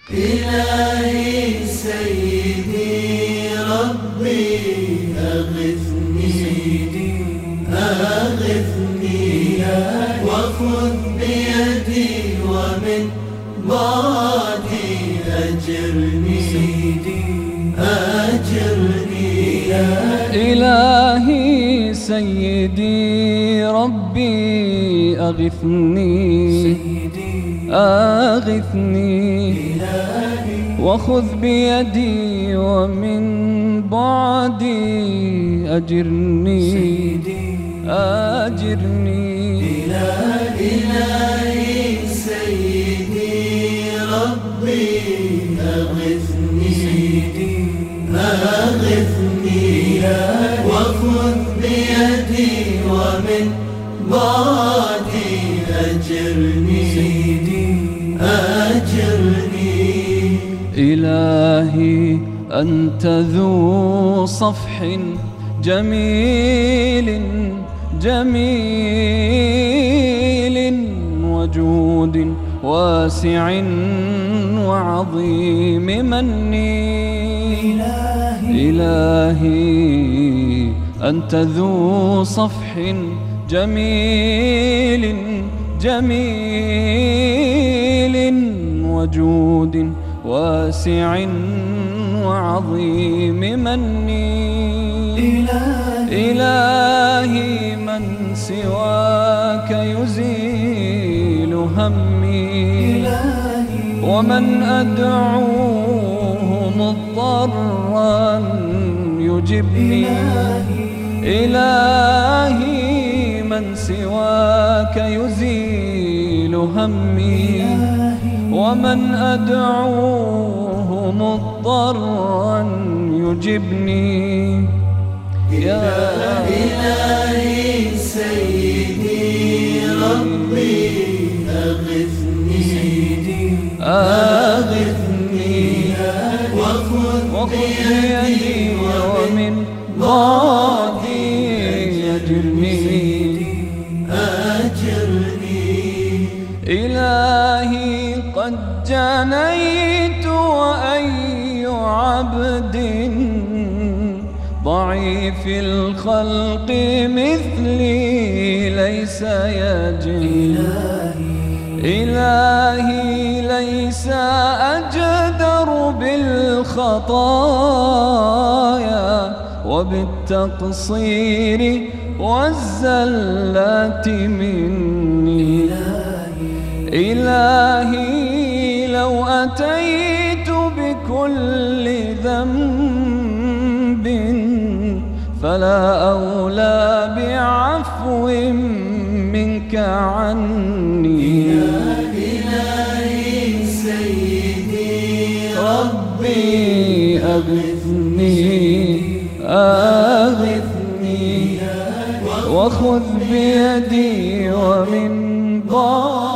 إلهي سيدي ربي أغثني أغثني وخذ بيدي ومن بعدي أجرني أجرني. إلهي سيدي ربي أغثني أغثني وخذ بيدي ومن بعدي أجرني أجرني. إلهي سيدي ربي أغثني أغثني وخذ بيدي ومن بعدي أجرني أجرني. إلهي أنت ذو صفح جميل جميل وجود واسع وعظيم من. إلهي أنت ذو صفح جميل جميل وجود واسع وعظيم من. إلهي من سواك يزيل همي ومن أدعوه مضطرا يجبني. إلهي من سواك يزيل همي ومن أدعوه مضطرا يجبني. يا إلهي سيدي ربي أغثني أغثني وخذ بيدي ومن بعدي أجرني أجرني. إلهي قد جنيت وأي عبد ضعيف الخلق مثلي ليس يجن. إلهي ليس أجدر بالخطايا وبالتقصير والزلات مني. إلهي لو أتيت بكل ذنب فلا أولى بعفو منك عني. إلهي سيدي ربي أغثني أغثني وخذ بيدي ومن بعدي